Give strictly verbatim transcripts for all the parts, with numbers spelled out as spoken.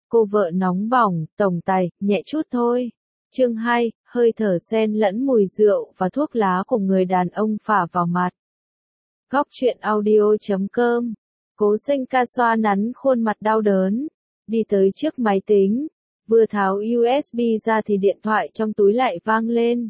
cô vợ nóng bỏng, tổng tài, nhẹ chút thôi. Chương hai, hơi thở xen lẫn mùi rượu và thuốc lá của người đàn ông phả vào mặt. Góc truyện audio chấm com. Cố Sinh ca xoa nắn khuôn mặt đau đớn, đi tới trước máy tính, vừa tháo u ét bê ra thì điện thoại trong túi lại vang lên.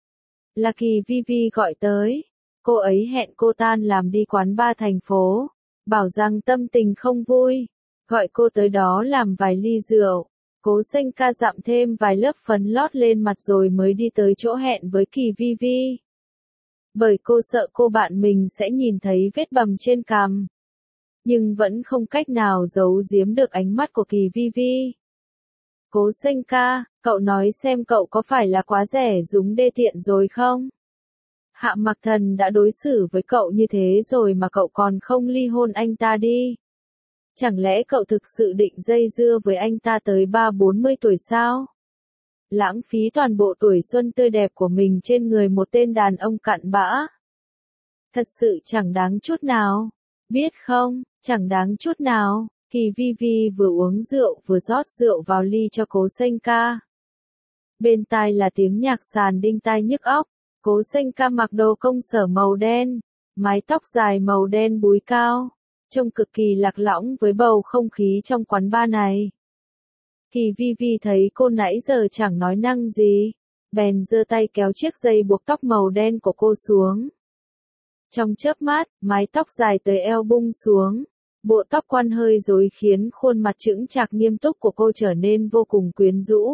Là Kỳ Vi Vi gọi tới, cô ấy hẹn cô tan làm đi quán bar thành phố, bảo rằng tâm tình không vui, gọi cô tới đó làm vài ly rượu. Cố Sinh ca dặm thêm vài lớp phấn lót lên mặt rồi mới đi tới chỗ hẹn với Kỳ Vi Vi. Bởi cô sợ cô bạn mình sẽ nhìn thấy vết bầm trên cằm. Nhưng vẫn không cách nào giấu giếm được ánh mắt của Kỳ Vi Vi. Cố Sinh ca, cậu nói xem cậu có phải là quá rẻ rúng đê tiện rồi không? Hạ Mặc Thần đã đối xử với cậu như thế rồi mà cậu còn không ly hôn anh ta đi. Chẳng lẽ cậu thực sự định dây dưa với anh ta tới ba bốn mươi tuổi sao? Lãng phí toàn bộ tuổi xuân tươi đẹp của mình trên người một tên đàn ông cặn bã. Thật sự chẳng đáng chút nào. Biết không, chẳng đáng chút nào. Kỳ Vi Vi vừa uống rượu vừa rót rượu vào ly cho Cố Sinh ca. Bên tai là tiếng nhạc sàn đinh tai nhức óc. Cố Sinh ca mặc đồ công sở màu đen, mái tóc dài màu đen búi cao, trông cực kỳ lạc lõng với bầu không khí trong quán bar này. Kỳ Vi Vi thấy cô nãy giờ chẳng nói năng gì, bèn giơ tay kéo chiếc dây buộc tóc màu đen của cô xuống. Trong chớp mắt, mái tóc dài tới eo bung xuống, bộ tóc quăn hơi rối khiến khuôn mặt chững chạc nghiêm túc của cô trở nên vô cùng quyến rũ.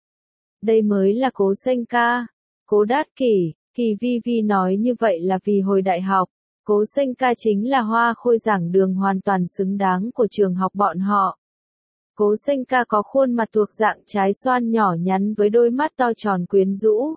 Đây mới là Cố Sinh ca, Cố Đát Kỷ. Kỳ Vi Vi nói như vậy là vì hồi đại học, Cố Sinh ca chính là hoa khôi giảng đường hoàn toàn xứng đáng của trường học bọn họ. Cố Sinh ca có khuôn mặt thuộc dạng trái xoan nhỏ nhắn với đôi mắt to tròn quyến rũ.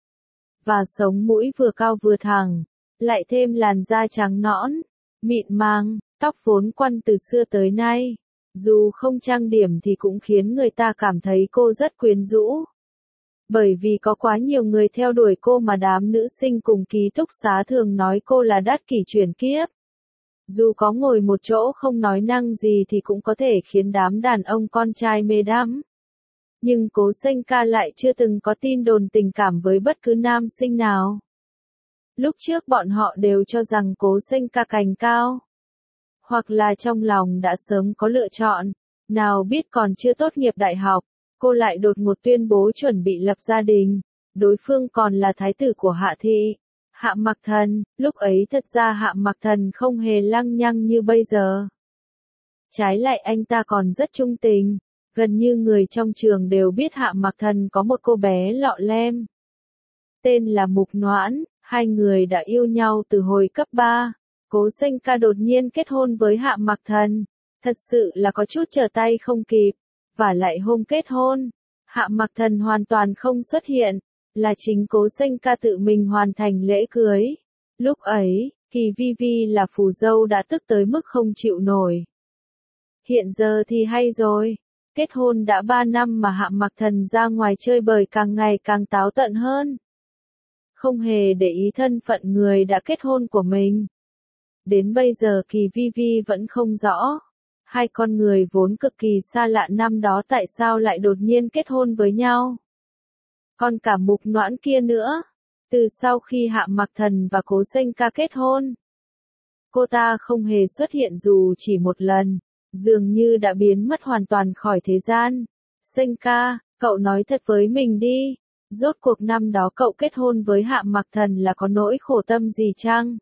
Và sống mũi vừa cao vừa thẳng, lại thêm làn da trắng nõn, mịn màng, tóc vốn quăn từ xưa tới nay. Dù không trang điểm thì cũng khiến người ta cảm thấy cô rất quyến rũ. Bởi vì có quá nhiều người theo đuổi cô mà đám nữ sinh cùng ký túc xá thường nói cô là Đát Kỷ chuyển kiếp. Dù có ngồi một chỗ không nói năng gì thì cũng có thể khiến đám đàn ông con trai mê đắm. Nhưng Cố Sinh ca lại chưa từng có tin đồn tình cảm với bất cứ nam sinh nào. Lúc trước bọn họ đều cho rằng Cố Sinh ca cành cao. Hoặc là trong lòng đã sớm có lựa chọn, nào biết còn chưa tốt nghiệp đại học. Cô lại đột ngột tuyên bố chuẩn bị lập gia đình, đối phương còn là thái tử của Hạ thị, Hạ Mặc Thần. Lúc ấy thật ra Hạ Mặc Thần không hề lăng nhăng như bây giờ. Trái lại anh ta còn rất trung tình, gần như người trong trường đều biết Hạ Mặc Thần có một cô bé lọ lem. Tên là Mục Noãn, hai người đã yêu nhau từ hồi cấp ba. Cố Sinh ca đột nhiên kết hôn với Hạ Mặc Thần, thật sự là có chút trở tay không kịp. Và lại hôm kết hôn, Hạ Mặc Thần hoàn toàn không xuất hiện, là chính Cố Sinh ca tự mình hoàn thành lễ cưới. Lúc ấy, Kỳ Vi Vi là phù dâu đã tức tới mức không chịu nổi. Hiện giờ thì hay rồi, kết hôn đã ba năm mà Hạ Mặc Thần ra ngoài chơi bời càng ngày càng táo tận hơn. Không hề để ý thân phận người đã kết hôn của mình. Đến bây giờ Kỳ Vi Vi vẫn không rõ. Hai con người vốn cực kỳ xa lạ năm đó tại sao lại đột nhiên kết hôn với nhau. Còn cả Mục Noãn kia nữa. Từ sau khi Hạ Mặc Thần và Cố Sinh ca kết hôn, cô ta không hề xuất hiện dù chỉ một lần, dường như đã biến mất hoàn toàn khỏi thế gian. Sinh ca, cậu nói thật với mình đi, rốt cuộc năm đó cậu kết hôn với Hạ Mặc Thần là có nỗi khổ tâm gì chăng?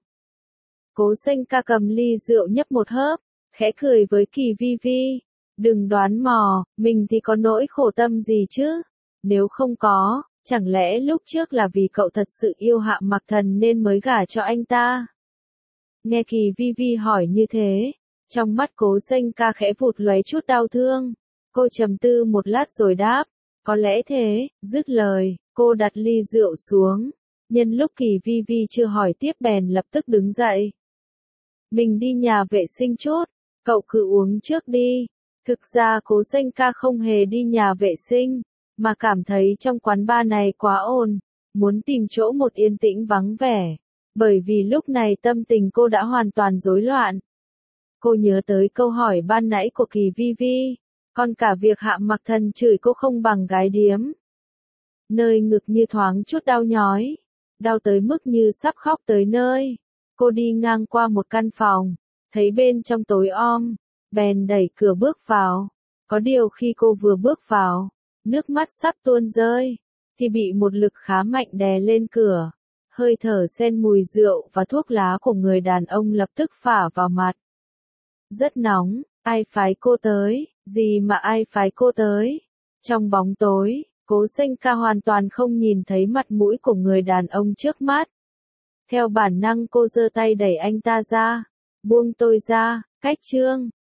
Cố Sinh ca cầm ly rượu nhấp một hớp, khẽ cười với Kỳ Vi Vi. Đừng đoán mò, mình thì có nỗi khổ tâm gì chứ? Nếu không có, chẳng lẽ lúc trước là vì cậu thật sự yêu Hạ Mặc Thần nên mới gả cho anh ta? Nghe Kỳ Vi Vi hỏi như thế, trong mắt Cố Sinh ca khẽ vụt lóe chút đau thương. Cô trầm tư một lát rồi đáp, có lẽ thế. Dứt lời, cô đặt ly rượu xuống. Nhân lúc Kỳ Vi Vi chưa hỏi tiếp bèn lập tức đứng dậy. Mình đi nhà vệ sinh chút. Cậu cứ uống trước đi. Thực ra Cố Sinh ca không hề đi nhà vệ sinh, mà cảm thấy trong quán bar này quá ồn, muốn tìm chỗ một yên tĩnh vắng vẻ. Bởi vì lúc này tâm tình cô đã hoàn toàn rối loạn. Cô nhớ tới câu hỏi ban nãy của Kỳ Vi Vi. Còn cả việc Hạ Mặc Thần chửi cô không bằng gái điếm. Nơi ngực như thoáng chút đau nhói, đau tới mức như sắp khóc tới nơi. Cô đi ngang qua một căn phòng, thấy bên trong tối om, bèn đẩy cửa bước vào. Có điều khi cô vừa bước vào, nước mắt sắp tuôn rơi, thì bị một lực khá mạnh đè lên cửa. Hơi thở xen mùi rượu và thuốc lá của người đàn ông lập tức phả vào mặt. Rất nóng, ai phái cô tới, gì mà ai phái cô tới. Trong bóng tối, Cố Sinh Ca hoàn toàn không nhìn thấy mặt mũi của người đàn ông trước mắt. Theo bản năng cô giơ tay đẩy anh ta ra, buông tôi ra, cách Trương.